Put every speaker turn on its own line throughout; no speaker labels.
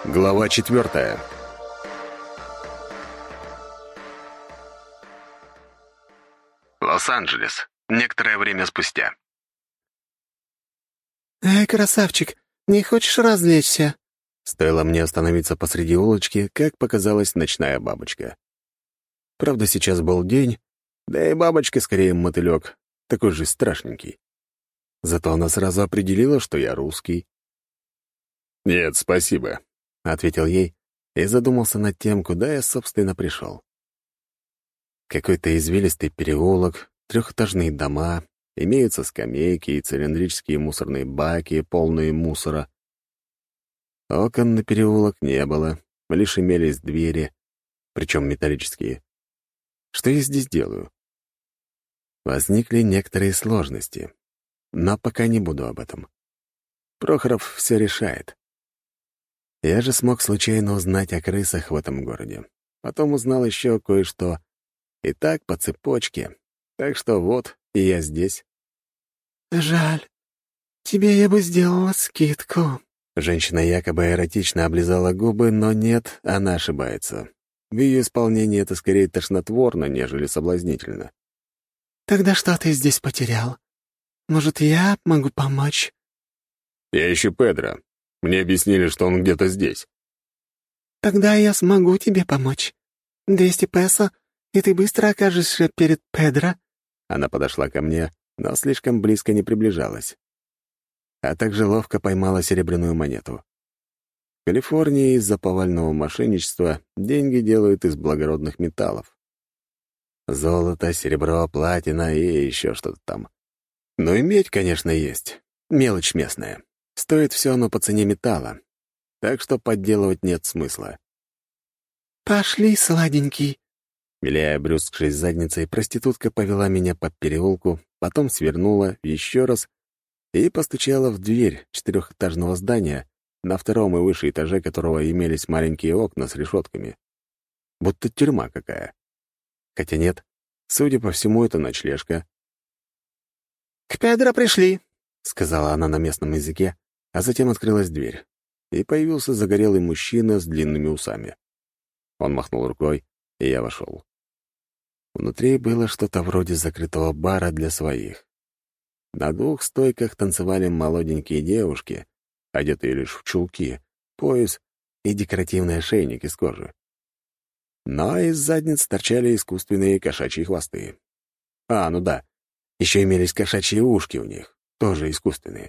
Глава 4. Лос-Анджелес. Некоторое время спустя.
«Эй, красавчик, не хочешь развлечься?»
Стоило мне остановиться посреди улочки, как показалась ночная бабочка. Правда, сейчас был день, да и бабочка скорее мотылек, такой же страшненький. Зато она сразу определила, что я русский. «Нет, спасибо», — ответил ей и задумался над тем, куда я, собственно, пришел. Какой-то извилистый переулок, трехэтажные дома, имеются скамейки и цилиндрические мусорные баки, полные мусора. Окон на переулок не было, лишь имелись двери, причем металлические. Что я здесь делаю? Возникли некоторые сложности, но пока не буду об этом. Прохоров все решает. Я же смог случайно узнать о крысах в этом городе. Потом узнал еще кое-что. И так по цепочке. Так что вот, и я здесь.
«Жаль. Тебе я бы сделала скидку».
Женщина якобы эротично облизала губы, но нет, она ошибается. В ее исполнении это скорее тошнотворно, нежели соблазнительно.
«Тогда что ты здесь потерял? Может, я могу помочь?»
«Я ищу Педро. Мне объяснили, что он где-то здесь».
«Тогда я смогу тебе помочь. 200 песо, и ты быстро окажешься перед Педро».
Она подошла ко мне, но слишком близко не приближалась. А также ловко поймала серебряную монету. В Калифорнии из-за повального мошенничества деньги делают из благородных металлов. Золото, серебро, платина и еще что-то там. Но и медь, конечно, есть. Мелочь местная. Стоит все оно по цене металла. Так что подделывать нет смысла.
«Пошли, сладенький».
Виляя брюзгшей задницей, проститутка повела меня по переулку, потом свернула еще раз и постучала в дверь четырехэтажного здания, на втором и выше этаже которого имелись маленькие окна с решетками. Будто тюрьма какая. Хотя нет, судя по всему, это ночлежка.
«К Педро пришли»,
— сказала она на местном языке, а затем открылась дверь, и появился загорелый мужчина с длинными усами. Он махнул рукой, и я вошел. Внутри было что-то вроде закрытого бара для своих. На двух стойках танцевали молоденькие девушки, одетые лишь в чулки, пояс и декоративный ошейник из кожи. Но из задниц торчали искусственные кошачьи хвосты. Ну да, еще имелись кошачьи ушки у них, тоже искусственные.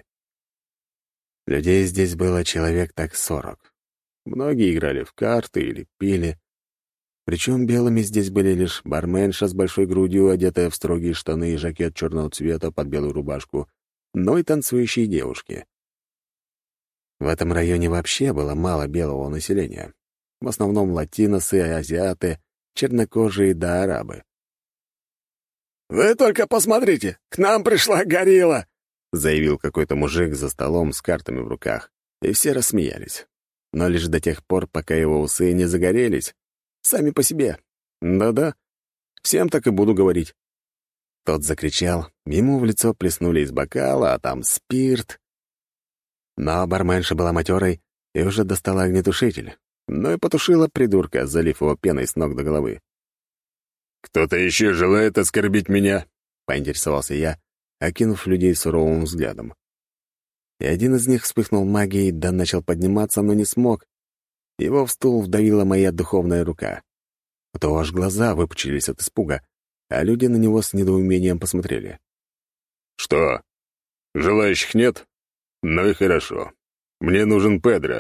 Людей здесь было человек так 40. Многие играли в карты или пили. Причем белыми здесь были лишь барменша с большой грудью, одетая в строгие штаны и жакет черного цвета под белую рубашку, но и танцующие девушки. В этом районе вообще было мало белого населения. В основном латиносы, азиаты, чернокожие да арабы.
«Вы только посмотрите, к нам пришла горилла!»
— заявил какой-то мужик за столом с картами в руках, и все рассмеялись. Но лишь до тех пор, пока его усы не загорелись, сами по себе. Да-да, всем так и буду говорить. Тот закричал, ему в лицо плеснули из бокала, а там спирт. Но барменша была матерой и уже достала огнетушитель, но и потушила придурка, залив его пеной с ног до головы. «Кто-то еще желает оскорбить меня?» — поинтересовался я, окинув людей суровым взглядом. И один из них вспыхнул магией, да начал подниматься, но не смог. Его в стул вдавила моя духовная рука. А то аж глаза выпучились от испуга, а люди на него с недоумением посмотрели. «Что? Желающих нет? Ну и хорошо. Мне нужен Педро».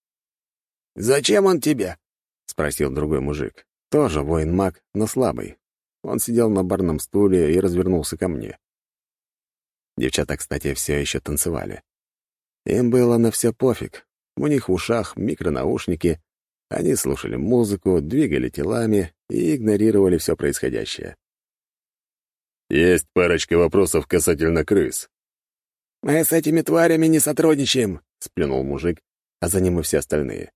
«Зачем он тебе?»
— спросил другой мужик. Тоже воин-маг, но слабый. Он сидел на барном стуле и развернулся ко мне. Девчата, кстати, все еще танцевали. Им было на все пофиг. У них в ушах микронаушники, они слушали музыку, двигали телами и игнорировали все происходящее. «Есть парочка вопросов касательно крыс».
«Мы с этими тварями не сотрудничаем»,
— сплюнул мужик, а за ним и все остальные.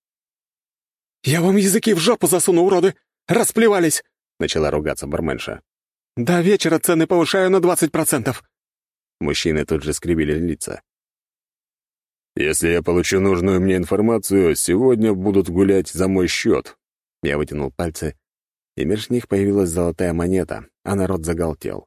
«Я вам языки в жопу засуну, уроды! Расплевались!»
— начала ругаться барменша.
«До вечера цены повышаю на 20%.
Мужчины тут же скривили лица. Если я получу нужную мне информацию, сегодня будут гулять за мой счет». Я вытянул пальцы, и между них появилась золотая монета, а народ загалдел.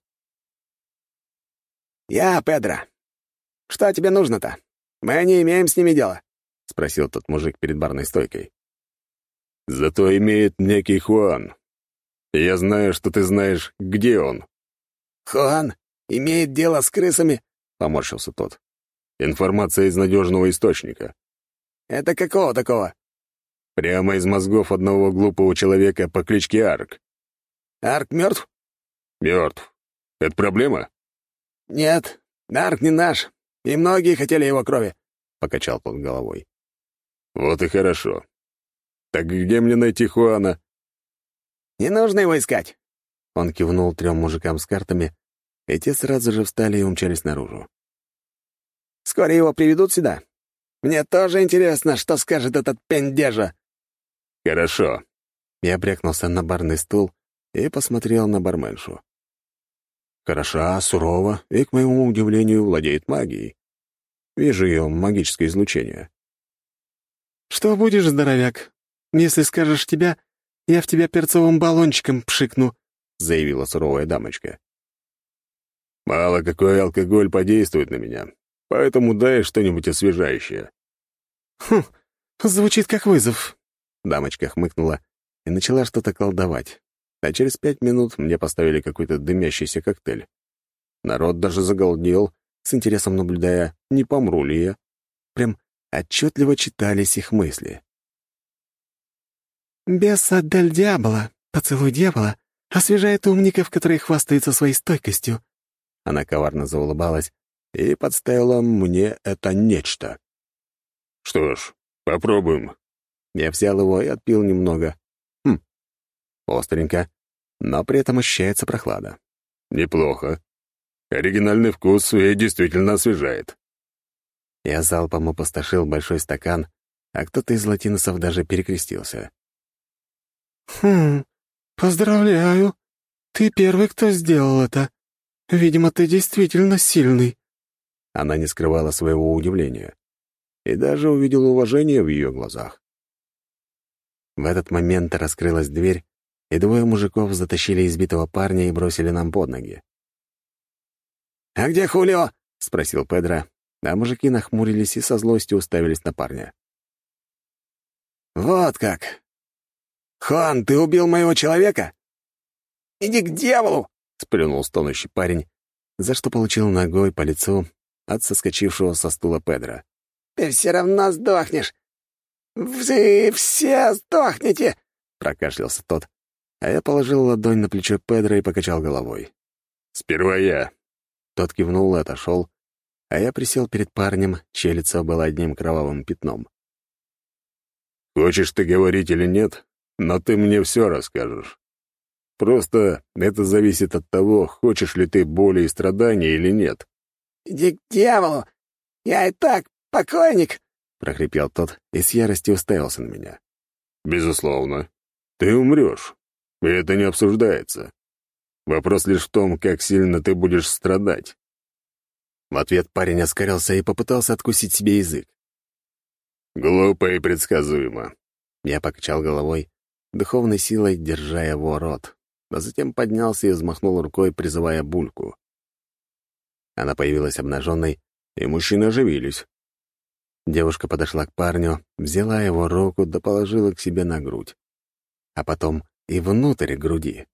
«Я Педро. Что тебе нужно-то? Мы не имеем с ними дела», — спросил тот мужик перед барной стойкой.
«Зато имеет некий Хуан. И я знаю, что ты знаешь, где он».
«Хуан имеет дело с крысами?» — поморщился тот.
«Информация из надежного источника».
«Это какого такого?»
«Прямо из мозгов одного глупого человека по кличке Арк».
«Арк мертв?»
«Мертв. Это проблема?»
«Нет, Арк не наш, и многие хотели его крови», — покачал тот головой.
«Вот и хорошо. Так где мне найти Хуана?»
«Не нужно его искать».
Он кивнул 3 мужикам с картами, и те сразу же встали и умчались наружу.
«Скоро его приведут сюда. Мне тоже интересно, что скажет этот пендежа».
«Хорошо». Я брякнулся на барный стул и посмотрел на барменшу. Хороша, сурова и, к моему удивлению, владеет магией. Вижу ее магическое излучение.
«Что будешь, здоровяк? Если скажешь тебя, я в тебя перцовым баллончиком пшикну», —
заявила суровая дамочка. «Мало какой алкоголь подействует на меня, поэтому дай что-нибудь освежающее».
«Хм, звучит как вызов».
Дамочка хмыкнула и начала что-то колдовать. А через 5 минут мне поставили какой-то дымящийся коктейль. Народ даже загалдел, с интересом наблюдая, не помру ли я. Прям отчетливо читались их мысли.
«Беса дель Диабола, поцелуй дьявола, освежает умников, которые хвастаются своей стойкостью».
Она коварно заулыбалась и подставила мне это нечто. «Что ж, попробуем». Я взял его и отпил немного. Остренько, но при этом ощущается прохлада. Неплохо. Оригинальный вкус и действительно освежает. Я залпом опустошил большой стакан, а кто-то из латиносов даже перекрестился.
Поздравляю. Ты первый, кто сделал это. Видимо, ты действительно сильный».
Она не скрывала своего удивления и даже увидела уважение в ее глазах. В этот момент раскрылась дверь, и 2 мужиков затащили избитого парня и бросили нам под ноги.
«А где Хулио?»
— спросил Педро, а мужики нахмурились и со злостью уставились на парня.
«Вот как! Хуан, ты убил моего человека? Иди к дьяволу!» — сплюнул стонущий парень,
за что получил ногой по лицу от соскочившего со стула Педро.
«Ты все равно сдохнешь! Вы все сдохнете!» —
прокашлялся тот, а я положил ладонь на плечо Педро и покачал головой. «Сперва я». Тот кивнул и отошел, а я присел перед парнем, чье лицо было одним кровавым пятном. «Хочешь ты говорить или нет, но ты мне все расскажешь. Просто это зависит от того, хочешь ли ты боли и страдания или нет».
«Иди к дьяволу! Я и так покойник!»
— прохрипел тот и с яростью уставился на меня. «Безусловно. Ты умрешь. И это не обсуждается. Вопрос лишь в том, как сильно ты будешь страдать». В ответ парень оскалился и попытался откусить себе язык. «Глупо и предсказуемо». Я покачал головой, духовной силой держа его рот, а затем поднялся и взмахнул рукой, призывая Бульку. Она появилась обнаженной, и мужчины оживились. Девушка подошла к парню, взяла его руку да положила к себе на грудь, а потом и внутрь груди.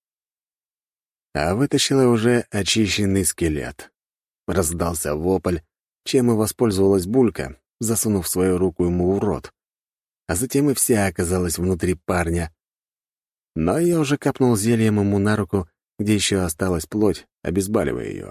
А вытащила уже очищенный скелет. Раздался вопль, чем и воспользовалась Булька, засунув свою руку ему в рот. А затем и вся оказалась внутри парня. Но я уже капнул зельем ему на руку, где еще осталась плоть, обезболивая ее.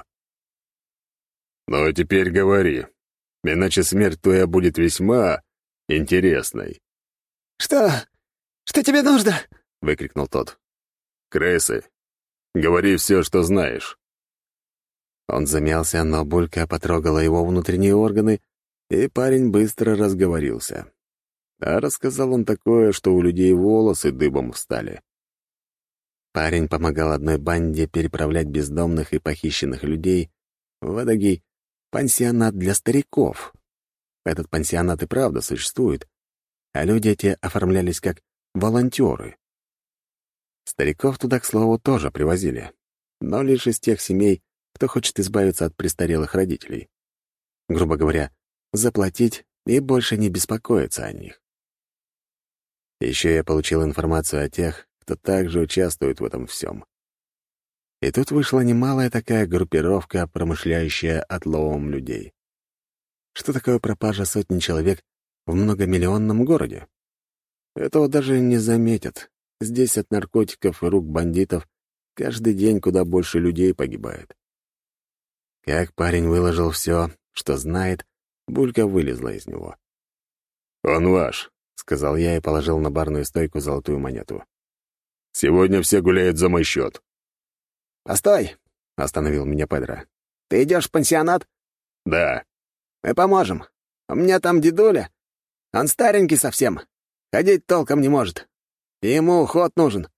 «Ну а теперь говори, иначе смерть твоя будет весьма интересной».
«Что? Что тебе нужно?»
— выкрикнул тот. «Крысы, говори все, что знаешь». Он замялся, но Булька потрогала его внутренние органы, и парень быстро разговорился. А рассказал он такое, что у людей волосы дыбом встали. Парень помогал одной банде переправлять бездомных и похищенных людей в эдакий пансионат для стариков. этот пансионат и правда существует, а люди эти оформлялись как волонтеры. Стариков туда, к слову, тоже привозили, но лишь из тех семей, кто хочет избавиться от престарелых родителей. Грубо говоря, заплатить и больше не беспокоиться о них. Еще я получил информацию о тех, кто также участвует в этом всем. И тут вышла немалая такая группировка, промышляющая отловом людей. Что такое пропажа сотни человек в многомиллионном городе? Этого даже не заметят. Здесь от наркотиков и рук бандитов каждый день куда больше людей погибает. Как парень выложил все, что знает, булька вылезла из него. «Он ваш», — сказал я и положил на барную стойку золотую монету. «Сегодня все гуляют за мой счет».
«Постой!» — остановил меня Педро. «Ты идешь в пансионат?»
«Да».
«Мы поможем. У меня там дедуля. Он старенький совсем. Ходить толком не может. И ему уход нужен».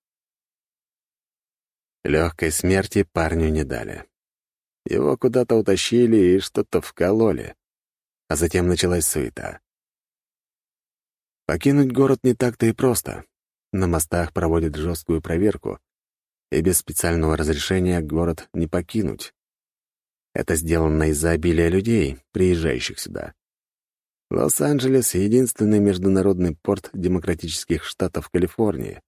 Легкой смерти парню не дали. Его куда-то утащили и что-то вкололи. А затем началась суета. Покинуть город не так-то и просто. На мостах проводят жесткую проверку, и без специального разрешения город не покинуть. Это сделано из-за обилия людей, приезжающих сюда. Лос-Анджелес — единственный международный порт демократических штатов Калифорнии.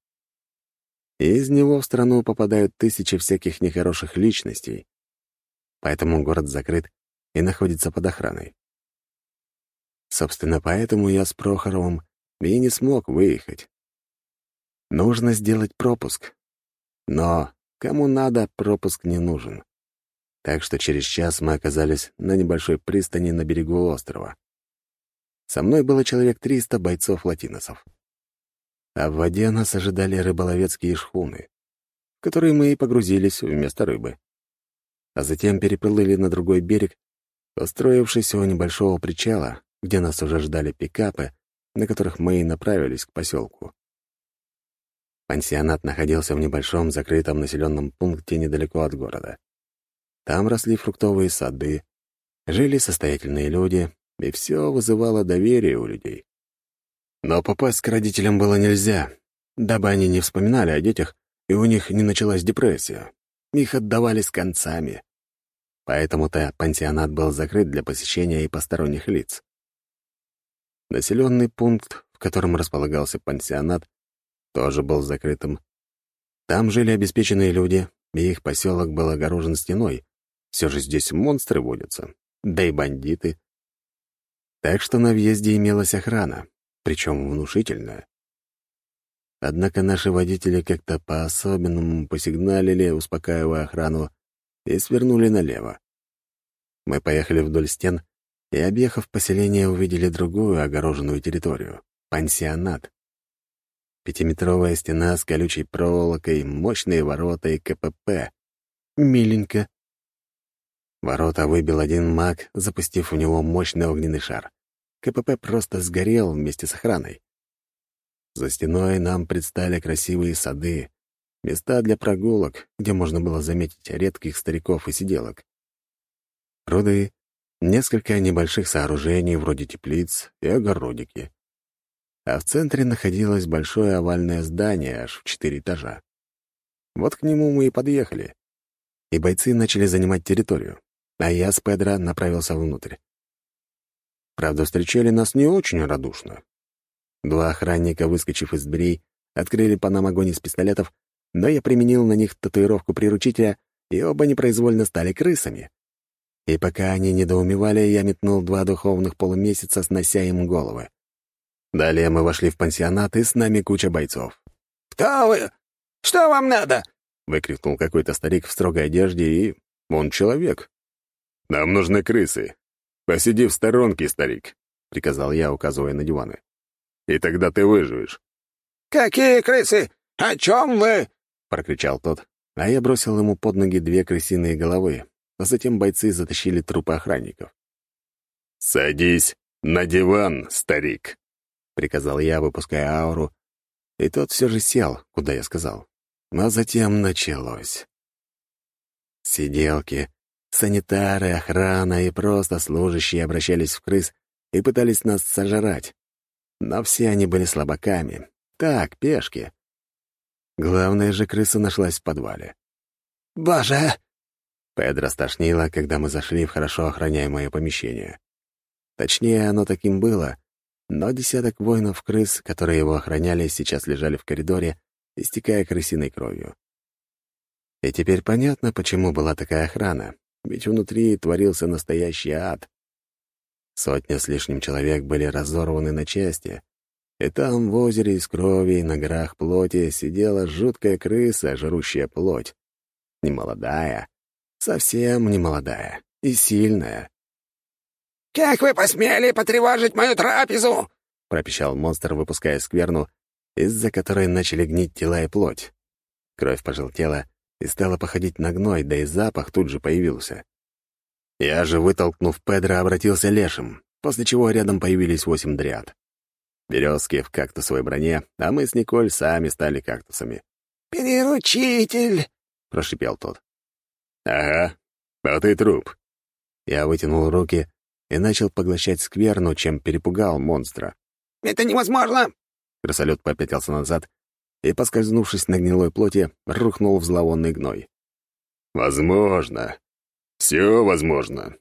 И из него в страну попадают тысячи всяких нехороших личностей. Поэтому город закрыт и находится под охраной. Собственно, поэтому я с Прохоровым и не смог выехать. Нужно сделать пропуск. Но кому надо, пропуск не нужен. Так что через час мы оказались на небольшой пристани на берегу острова. Со мной было человек 300 бойцов-латиносов. А в воде нас ожидали рыболовецкие шхуны, в которые мы и погрузились вместо рыбы. А затем переплыли на другой берег, устроившись у небольшого причала, где нас уже ждали пикапы, на которых мы и направились к поселку. Пансионат находился в небольшом закрытом населенном пункте недалеко от города. Там росли фруктовые сады, жили состоятельные люди, и все вызывало доверие у людей. Но попасть к родителям было нельзя, дабы они не вспоминали о детях, и у них не началась депрессия. Их отдавали с концами. Поэтому-то пансионат был закрыт для посещения и посторонних лиц. Населенный пункт, в котором располагался пансионат, тоже был закрытым. Там жили обеспеченные люди, и их поселок был огорожен стеной. Все же здесь монстры водятся, да и бандиты. Так что на въезде имелась охрана, причем внушительная. Однако наши водители как-то по-особенному посигналили, успокаивая охрану, и свернули налево. Мы поехали вдоль стен и, объехав поселение, увидели другую огороженную территорию — пансионат. 5-метровая стена с колючей проволокой, мощные ворота и КПП. Миленько. Ворота выбил один маг, запустив в него мощный огненный шар. КПП просто сгорел вместе с охраной. За стеной нам предстали красивые сады, места для прогулок, где можно было заметить редких стариков и сиделок. Пруды, несколько небольших сооружений вроде теплиц и огородики. А в центре находилось большое овальное здание аж в 4 этажа. Вот к нему мы и подъехали. И бойцы начали занимать территорию, а я с Педро направился внутрь. Правда, встречали нас не очень радушно. 2 охранника, выскочив из дверей, открыли по нам огонь из пистолетов, но я применил на них татуировку приручителя, и оба непроизвольно стали крысами. И пока они недоумевали, я метнул 2 духовных полумесяца, снося им головы. Далее мы вошли в пансионат, и с нами куча бойцов.
«Кто вы? Что вам надо?»
— выкрикнул какой-то старик в строгой одежде, и он человек. «Нам нужны крысы. Посиди в сторонке, старик», — приказал я, указывая на диваны. «И тогда ты выживешь».
«Какие крысы? О чем вы?»
— прокричал тот, а я бросил ему под ноги 2 крысиные головы, а затем бойцы затащили трупы охранников. «Садись на диван, старик», — приказал я, выпуская ауру, и тот все же сел, куда я сказал. А затем началось. Сиделки, санитары, охрана и просто служащие обращались в крыс и пытались нас сожрать. Но все они были слабаками. Так, пешки. Главная же крыса нашлась в подвале.
«Боже!»
Педро стошнило, когда мы зашли в хорошо охраняемое помещение. Точнее, оно таким было, но десяток воинов-крыс, которые его охраняли, сейчас лежали в коридоре, истекая крысиной кровью. И теперь понятно, почему была такая охрана, ведь внутри творился настоящий ад. Сотня с лишним человек были разорваны на части, и там, в озере из крови, на горах плоти, сидела жуткая крыса, жрущая плоть. Немолодая, совсем немолодая и сильная.
«Как вы посмели потревожить мою трапезу?»
— пропищал монстр, выпуская скверну, из-за которой начали гнить тела и плоть. Кровь пожелтела и стала походить на гной, да и запах тут же появился. Я же, вытолкнув Педро, обратился лешим, после чего рядом появились 8 дряд. Березки в кактусовой броне, а мы с Николь сами стали кактусами.
«Приручитель!»
— прошипел тот. «Ага, а ты труп». Я вытянул руки и начал поглощать скверну, чем перепугал монстра.
«Это невозможно!»
Крысолет попятился назад и, поскользнувшись на гнилой плоти, рухнул в зловонный гной. «Возможно. Все возможно.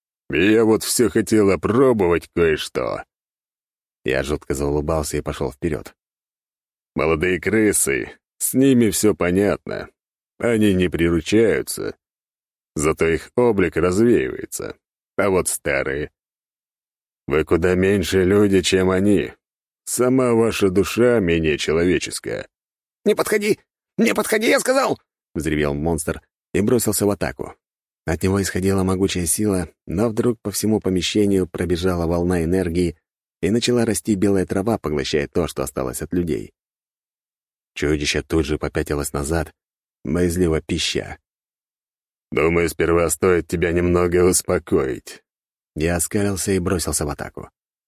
Я вот все хотел опробовать кое-что». Я жутко заулыбался и пошел вперед. «Молодые крысы, с ними все понятно. Они не приручаются, зато их облик развеивается. А вот старые... Вы куда меньше люди, чем они. Сама ваша душа менее человеческая».
«Не подходи! Не подходи, я сказал!»
— взревел монстр и бросился в атаку. От него исходила могучая сила, но вдруг по всему помещению пробежала волна энергии и начала расти белая трава, поглощая то, что осталось от людей. Чудище тут же попятилось назад, боязливо пища. «Думаю, сперва стоит тебя немного успокоить». Я оскалился и бросился в атаку.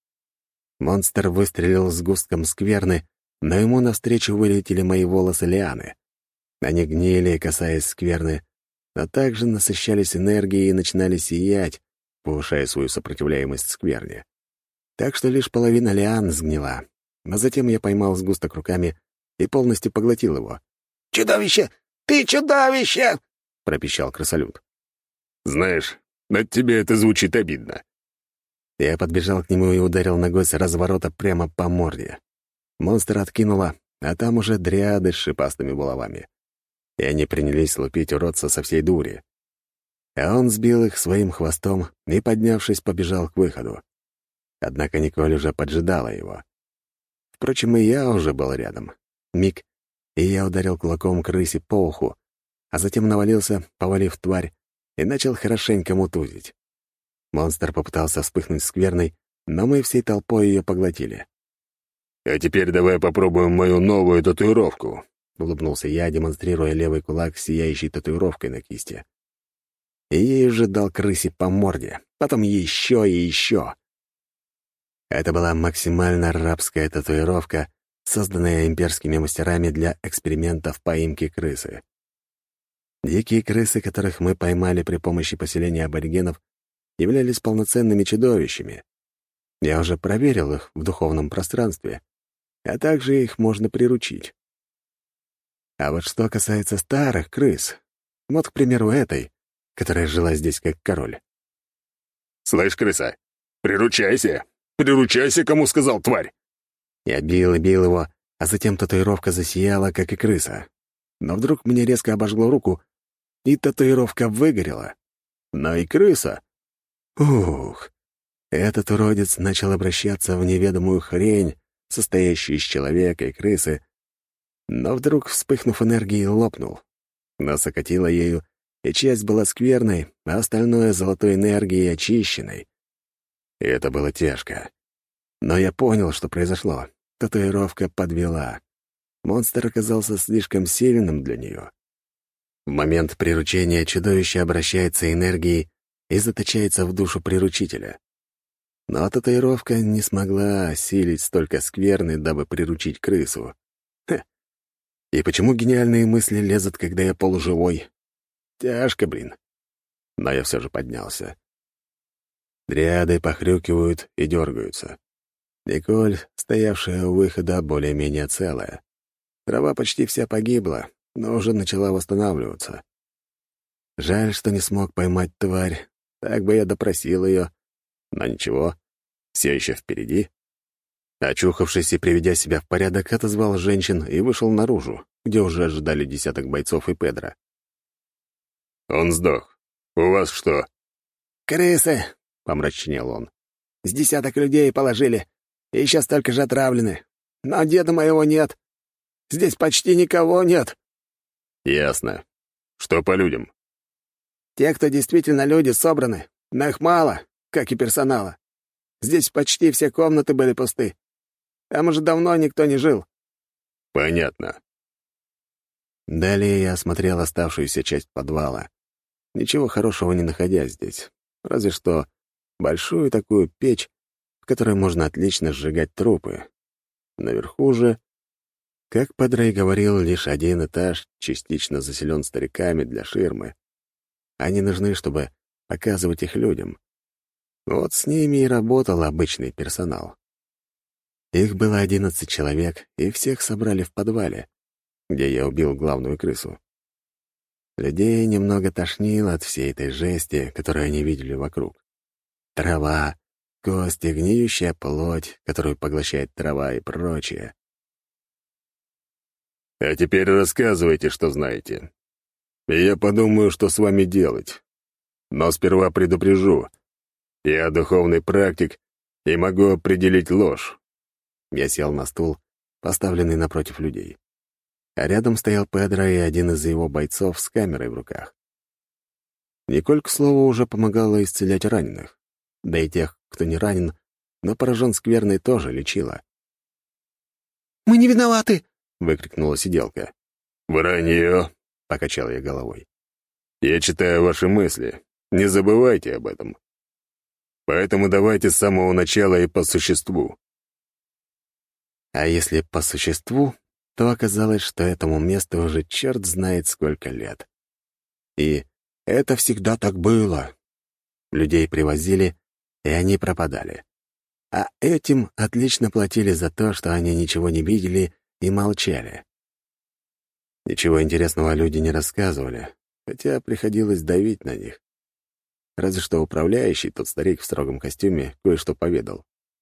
Монстр выстрелил с густком скверны, но ему навстречу вылетели мои волосы-лианы. Они гнили, касаясь скверны, а также насыщались энергией и начинали сиять, повышая свою сопротивляемость скверне. Так что лишь половина лиан сгнила, а затем я поймал сгусток руками и полностью поглотил его.
«Чудовище! Ты чудовище!»
— пропищал крысолют. «Знаешь, от тебя это звучит обидно». Я подбежал к нему и ударил ногой с разворота прямо по морде. Монстра откинуло, а там уже дриады с шипастыми булавами. И они принялись лупить уродца со всей дури. А он сбил их своим хвостом и, поднявшись, побежал к выходу. Однако Николь уже поджидала его. Впрочем, и я уже был рядом. Миг, и я ударил кулаком крысе по уху, а затем навалился, повалив тварь, и начал хорошенько мутузить. Монстр попытался вспыхнуть скверной, но мы всей толпой ее поглотили. «А теперь давай попробуем мою новую татуировку», — улыбнулся я, демонстрируя левый кулак с сияющей татуировкой на кисти. И ей уже дал крысе по морде, потом еще и еще. Это была максимально рабская татуировка, созданная имперскими мастерами для экспериментов поимки крысы. Дикие крысы, которых мы поймали при помощи поселения аборигенов, являлись полноценными чудовищами. Я уже проверил их в духовном пространстве, а также их можно приручить. А вот что касается старых крыс, вот, к примеру, этой, которая жила здесь как король.
«Слышь, крыса, приручайся! Приручайся, кому сказал, тварь!»
Я бил и бил его, а затем татуировка засияла, как и крыса. Но вдруг мне резко обожгло руку, и татуировка выгорела. Но и крыса... Ух! Этот уродец начал обращаться в неведомую хрень, состоящую из человека и крысы, но вдруг, вспыхнув энергией, лопнул. Нас окатило ею, и часть была скверной, а остальное — золотой энергией очищенной. И это было тяжко. Но я понял, что произошло. Татуировка подвела. Монстр оказался слишком сильным для нее. В момент приручения чудовище обращается энергией и заточается в душу приручителя. Но татуировка не смогла осилить столько скверны, дабы приручить крысу. Ха. И почему гениальные мысли лезут, когда я полуживой? Тяжко, блин. Но я все же поднялся. Дриады похрюкивают и дергаются. Николь, стоявшая у выхода, более-менее целая. Трава почти вся погибла, но уже начала восстанавливаться. Жаль, что не смог поймать тварь, так бы я допросил ее. Но ничего, все еще впереди. Очухавшись и приведя себя в порядок, отозвал женщин и вышел наружу, где уже ожидали десяток бойцов и Педро.
«Он сдох. У вас что?»
«Крысы!» — помрачнел он. «С десяток людей положили, и еще столько же отравлены. Но деда моего нет. Здесь почти никого нет».
«Ясно. Что по людям?»
«Те, кто действительно люди, собраны, но их мало, как и персонала. Здесь почти все комнаты были пусты. Там уже давно никто не жил».
«Понятно».
Далее я осмотрел оставшуюся часть подвала. Ничего хорошего не находя здесь. Разве что большую такую печь, в которой можно отлично сжигать трупы. Наверху же, как Падрей говорил, лишь один этаж частично заселен стариками для ширмы. Они нужны, чтобы показывать их людям. Вот с ними и работал обычный персонал. Их было 11 человек, и всех собрали в подвале, где я убил главную крысу. Людей немного тошнило от всей этой жести, которую они видели вокруг. Трава, кости, гниющая плоть, которую поглощает трава и прочее.
«А теперь рассказывайте, что знаете. И я подумаю, что с вами делать. Но сперва предупрежу. Я духовный практик и могу определить ложь».
Я сел на стул, поставленный напротив людей. А рядом стоял Педро и один из его бойцов с камерой в руках. Николь, к слову, уже помогала исцелять раненых. Да и тех, кто не ранен, но поражен скверной, тоже лечила.
«Мы не виноваты!»
— выкрикнула сиделка.
«Вранье!»
— покачал я головой.
«Я читаю ваши мысли. Не забывайте об этом. Поэтому давайте с самого начала и по существу».
А если по существу, то оказалось, что этому месту уже черт знает сколько лет. И это всегда так было. Людей привозили, и они пропадали. А этим отлично платили за то, что они ничего не видели и молчали. Ничего интересного люди не рассказывали, хотя приходилось давить на них. Разве что управляющий, тот старик в строгом костюме, кое-что поведал.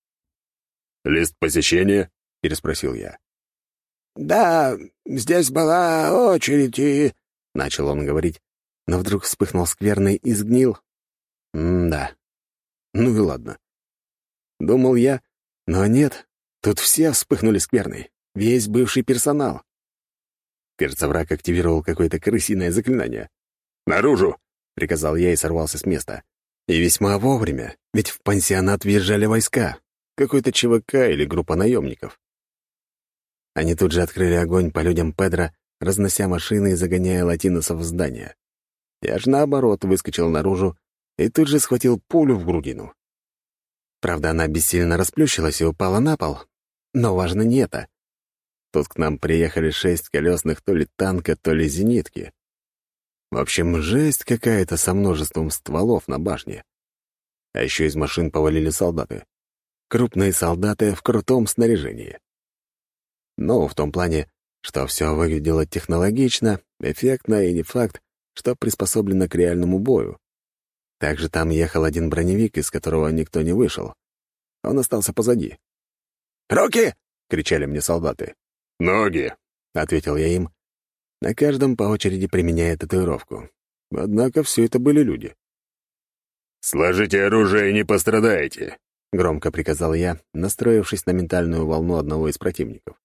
«Лист посещения?»
— переспросил я.
«Да, здесь была очередь и...»
— начал он говорить, но вдруг вспыхнул скверный и сгнил. Да. Ну и ладно. Думал я, но нет, тут все вспыхнули скверной, весь бывший персонал. Кажется, враг активировал какое-то крысиное заклинание.
«Наружу!»
— приказал я и сорвался с места. И весьма вовремя, ведь в пансионат въезжали войска, какой-то ЧВК или группа наемников. Они тут же открыли огонь по людям Педро, разнося машины и загоняя латиносов в здание. Я же, наоборот, выскочил наружу и тут же схватил пулю в грудину. Правда, она бессильно расплющилась и упала на пол. Но важно не это. Тут к нам приехали 6 колесных то ли танка, то ли зенитки. В общем, жесть какая-то со множеством стволов на башне. А еще из машин повалили солдаты. Крупные солдаты в крутом снаряжении. Ну, в том плане, что все выглядело технологично, эффектно и не факт, что приспособлено к реальному бою. Также там ехал один броневик, из которого никто не вышел. Он остался позади.
«Руки!»
— кричали мне солдаты.
«Ноги!»
— ответил я им, на каждом по очереди применяя татуировку. Однако все это были люди.
«Сложите оружие и не пострадаете!»
— громко приказал я, настроившись на ментальную волну одного из противников.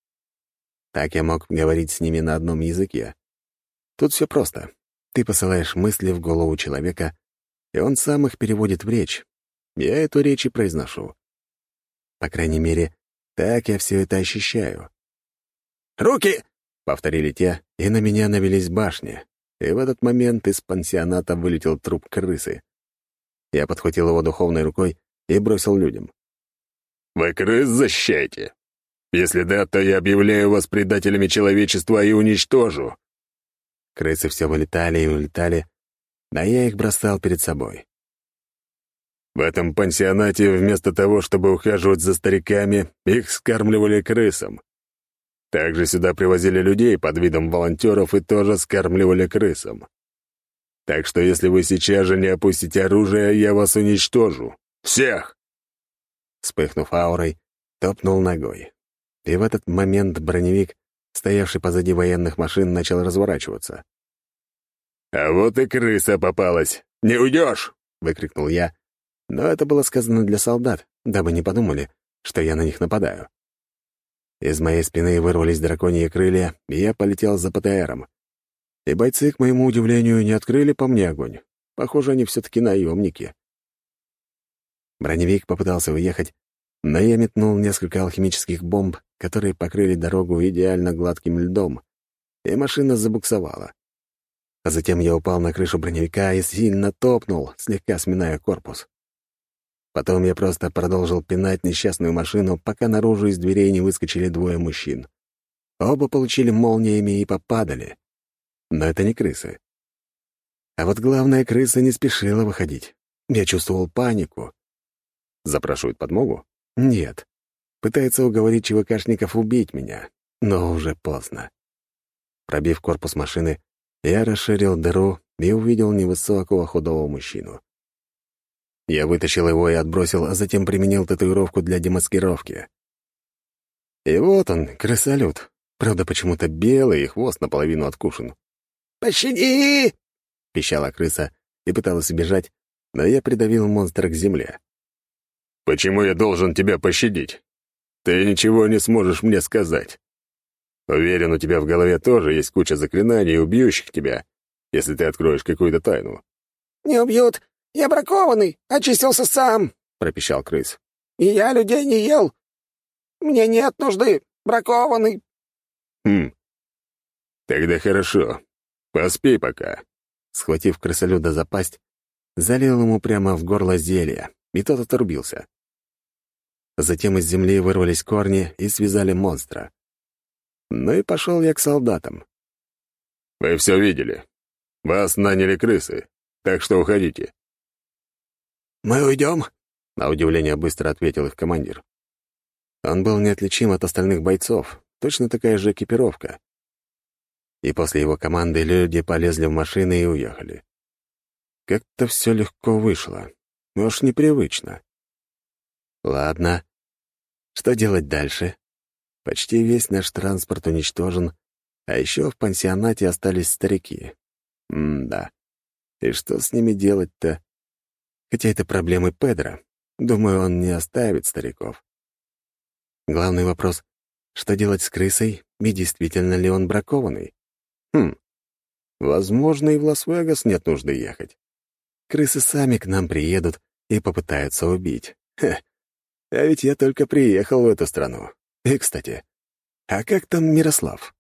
Так я мог говорить с ними на одном языке. Тут все просто. Ты посылаешь мысли в голову человека, и он сам их переводит в речь. Я эту речь и произношу. По крайней мере, так я все это ощущаю.
«Руки!»
— повторили те, и на меня навелись башни. И в этот момент из пансионата вылетел труп крысы. Я подхватил его духовной рукой и бросил людям.
«Вы крыс защищаете? Если да, то я объявляю вас предателями человечества и уничтожу».
Крысы все вылетали и улетали, а я их бросал перед собой.
В этом пансионате вместо того, чтобы ухаживать за стариками, их скармливали крысам. Также сюда привозили людей под видом волонтеров и тоже скармливали крысам. Так что если вы сейчас же не опустите оружие, я вас уничтожу. Всех!»
Вспыхнув аурой, топнул ногой. И в этот момент броневик, стоявший позади военных машин, начал разворачиваться.
«А вот и крыса попалась! Не уйдешь!»
— выкрикнул я, но это было сказано для солдат, дабы не подумали, что я на них нападаю. Из моей спины вырвались драконьи крылья, и я полетел за ПТРом. И бойцы, к моему удивлению, не открыли по мне огонь. Похоже, они все-таки наемники. Броневик попытался уехать, но я метнул несколько алхимических бомб, которые покрыли дорогу идеально гладким льдом, и машина забуксовала. А затем я упал на крышу броневика и сильно топнул, слегка сминая корпус. Потом я просто продолжил пинать несчастную машину, пока наружу из дверей не выскочили двое мужчин. Оба получили молниями и попадали. Но это не крысы. А вот главная крыса не спешила выходить. Я чувствовал панику. Запрашивают подмогу? Нет. Пытается уговорить ЧВКшников убить меня, но уже поздно. Пробив корпус машины, я расширил дыру и увидел невысокого худого мужчину. Я вытащил его и отбросил, а затем применил татуировку для демаскировки. И вот он, крысолют. Правда, почему-то белый и хвост наполовину откушен.
«Пощади!»
— пищала крыса и пыталась убежать, но я придавил монстра к земле.
«Почему я должен тебя пощадить? Ты ничего не сможешь мне сказать. Уверен, у тебя в голове тоже есть куча заклинаний, убьющих тебя, если ты откроешь какую-то тайну».
«Не убьют. Я бракованный, очистился сам»,
— пропищал крыс.
«и я людей не ел. Мне нет нужды, бракованный».
«Хм. Тогда хорошо. Поспи пока».
Схватив крысолюда за пасть, залил ему прямо в горло зелья, и тот отрубился. Затем из земли вырвались корни и связали монстра. Ну и пошел я к солдатам.
«Вы все видели. Вас наняли крысы, так что уходите».
«Мы уйдем?»
— на удивление быстро ответил их командир. Он был неотличим от остальных бойцов, точно такая же экипировка. И после его команды люди полезли в машины и уехали. Как-то все легко вышло. Уж непривычно. Ладно. Что делать дальше? Почти весь наш транспорт уничтожен, а еще в пансионате остались старики. Да. И что с ними делать-то? Хотя это проблемы Педро. Думаю, он не оставит стариков. Главный вопрос — что делать с крысой, и действительно ли он бракованный? Возможно, и в Лас-Вегас нет нужды ехать. Крысы сами к нам приедут и попытаются убить. А ведь я только приехал в эту страну. И, кстати, а как там Мирослав?